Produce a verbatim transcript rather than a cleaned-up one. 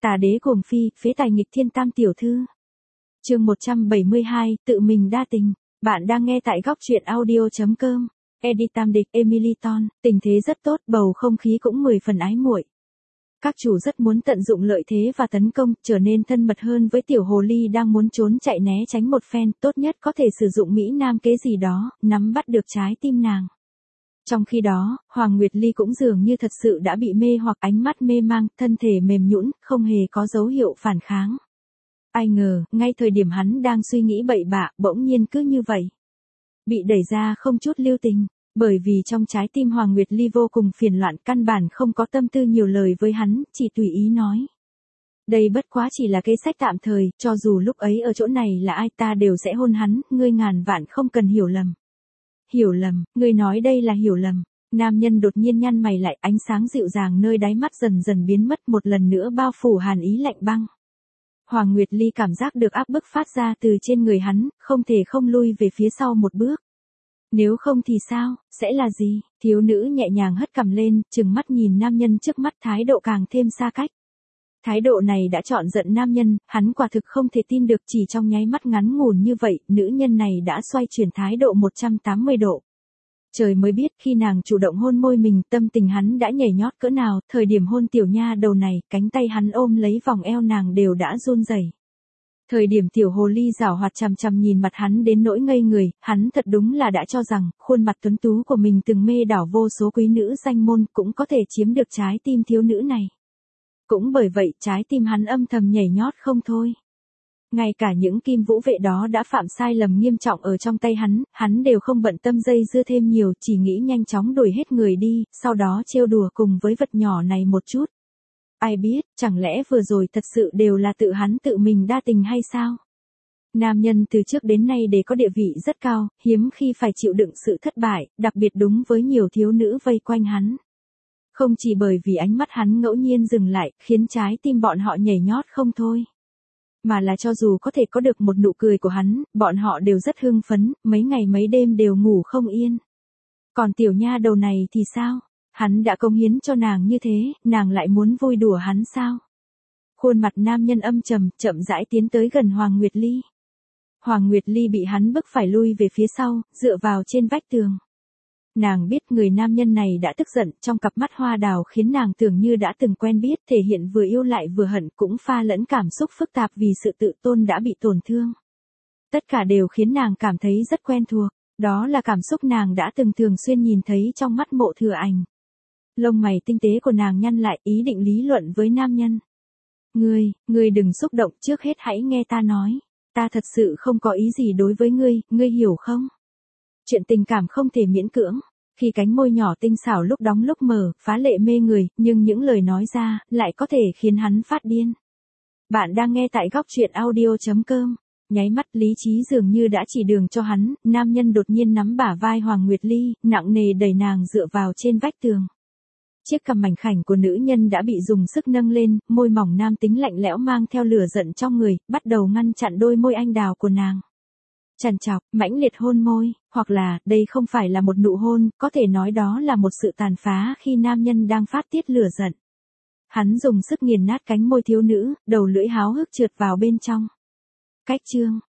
Tà đế cuồng phi, phế tài nghịch thiên tam tiểu thư. Chương một trăm bảy mươi hai, tự mình đa tình. Bạn đang nghe tại góc truyện audio chấm com. Edit tam địch Emily Ton, tình thế rất tốt, bầu không khí cũng mười phần ái muội. Các chủ rất muốn tận dụng lợi thế và tấn công, trở nên thân mật hơn với tiểu hồ ly đang muốn trốn chạy né tránh một phen, tốt nhất có thể sử dụng mỹ nam kế gì đó, nắm bắt được trái tim nàng. Trong khi đó, Hoàng Nguyệt Ly cũng dường như thật sự đã bị mê hoặc, ánh mắt mê mang, thân thể mềm nhũn, không hề có dấu hiệu phản kháng. Ai ngờ, ngay thời điểm hắn đang suy nghĩ bậy bạ, bỗng nhiên cứ như vậy. Bị đẩy ra không chút lưu tình, bởi vì trong trái tim Hoàng Nguyệt Ly vô cùng phiền loạn, căn bản không có tâm tư nhiều lời với hắn, chỉ tùy ý nói. Đây bất quá chỉ là kế sách tạm thời, cho dù lúc ấy ở chỗ này là ai ta đều sẽ hôn hắn, ngươi ngàn vạn không cần hiểu lầm. Hiểu lầm, ngươi nói đây là hiểu lầm. Nam nhân đột nhiên nhăn mày lại, ánh sáng dịu dàng nơi đáy mắt dần dần biến mất, một lần nữa bao phủ hàn ý lạnh băng. Hoàng Nguyệt Ly cảm giác được áp bức phát ra từ trên người hắn, không thể không lui về phía sau một bước. Nếu không thì sao, sẽ là gì? Thiếu nữ nhẹ nhàng hất cằm lên, trừng mắt nhìn nam nhân trước mắt, thái độ càng thêm xa cách. Thái độ này đã chọn giận nam nhân, hắn quả thực không thể tin được, chỉ trong nháy mắt ngắn ngủn như vậy, nữ nhân này đã xoay chuyển thái độ một trăm tám mươi độ. Trời mới biết khi nàng chủ động hôn môi mình, tâm tình hắn đã nhảy nhót cỡ nào, thời điểm hôn tiểu nha đầu này, cánh tay hắn ôm lấy vòng eo nàng đều đã run rẩy. Thời điểm tiểu hồ ly giảo hoạt chằm chằm nhìn mặt hắn đến nỗi ngây người, hắn thật đúng là đã cho rằng, khuôn mặt tuấn tú của mình từng mê đảo vô số quý nữ danh môn, cũng có thể chiếm được trái tim thiếu nữ này. Cũng bởi vậy, trái tim hắn âm thầm nhảy nhót không thôi. Ngay cả những kim vũ vệ đó đã phạm sai lầm nghiêm trọng ở trong tay hắn, hắn đều không bận tâm dây dưa thêm nhiều, chỉ nghĩ nhanh chóng đuổi hết người đi, sau đó trêu đùa cùng với vật nhỏ này một chút. Ai biết, chẳng lẽ vừa rồi thật sự đều là tự hắn tự mình đa tình hay sao? Nam nhân từ trước đến nay để có địa vị rất cao, hiếm khi phải chịu đựng sự thất bại, đặc biệt đúng với nhiều thiếu nữ vây quanh hắn. Không chỉ bởi vì ánh mắt hắn ngẫu nhiên dừng lại, khiến trái tim bọn họ nhảy nhót không thôi. Mà là cho dù có thể có được một nụ cười của hắn, bọn họ đều rất hưng phấn, mấy ngày mấy đêm đều ngủ không yên. Còn tiểu nha đầu này thì sao? Hắn đã cống hiến cho nàng như thế, nàng lại muốn vui đùa hắn sao? Khuôn mặt nam nhân âm trầm, chậm rãi tiến tới gần Hoàng Nguyệt Ly. Hoàng Nguyệt Ly bị hắn bức phải lui về phía sau, dựa vào trên vách tường. Nàng biết người nam nhân này đã tức giận, trong cặp mắt hoa đào khiến nàng tưởng như đã từng quen biết, thể hiện vừa yêu lại vừa hận, cũng pha lẫn cảm xúc phức tạp vì sự tự tôn đã bị tổn thương. Tất cả đều khiến nàng cảm thấy rất quen thuộc, đó là cảm xúc nàng đã từng thường xuyên nhìn thấy trong mắt Mộ Thừa Ảnh. Lông mày tinh tế của nàng nhăn lại, ý định lý luận với nam nhân. Ngươi, ngươi đừng xúc động, trước hết hãy nghe ta nói. Ta thật sự không có ý gì đối với ngươi, ngươi hiểu không? Chuyện tình cảm không thể miễn cưỡng. Khi cánh môi nhỏ tinh xảo lúc đóng lúc mở, phá lệ mê người, nhưng những lời nói ra, lại có thể khiến hắn phát điên. Bạn đang nghe tại góc truyện audio chấm com. Nháy mắt lý trí dường như đã chỉ đường cho hắn, nam nhân đột nhiên nắm bả vai Hoàng Nguyệt Ly, nặng nề đẩy nàng dựa vào trên vách tường. Chiếc cằm mảnh khảnh của nữ nhân đã bị dùng sức nâng lên, môi mỏng nam tính lạnh lẽo mang theo lửa giận trong người, bắt đầu ngăn chặn đôi môi anh đào của nàng. Trằn trọc, mãnh liệt hôn môi, hoặc là, đây không phải là một nụ hôn, có thể nói đó là một sự tàn phá khi nam nhân đang phát tiết lửa giận. Hắn dùng sức nghiền nát cánh môi thiếu nữ, đầu lưỡi háo hức trượt vào bên trong. Cách chương,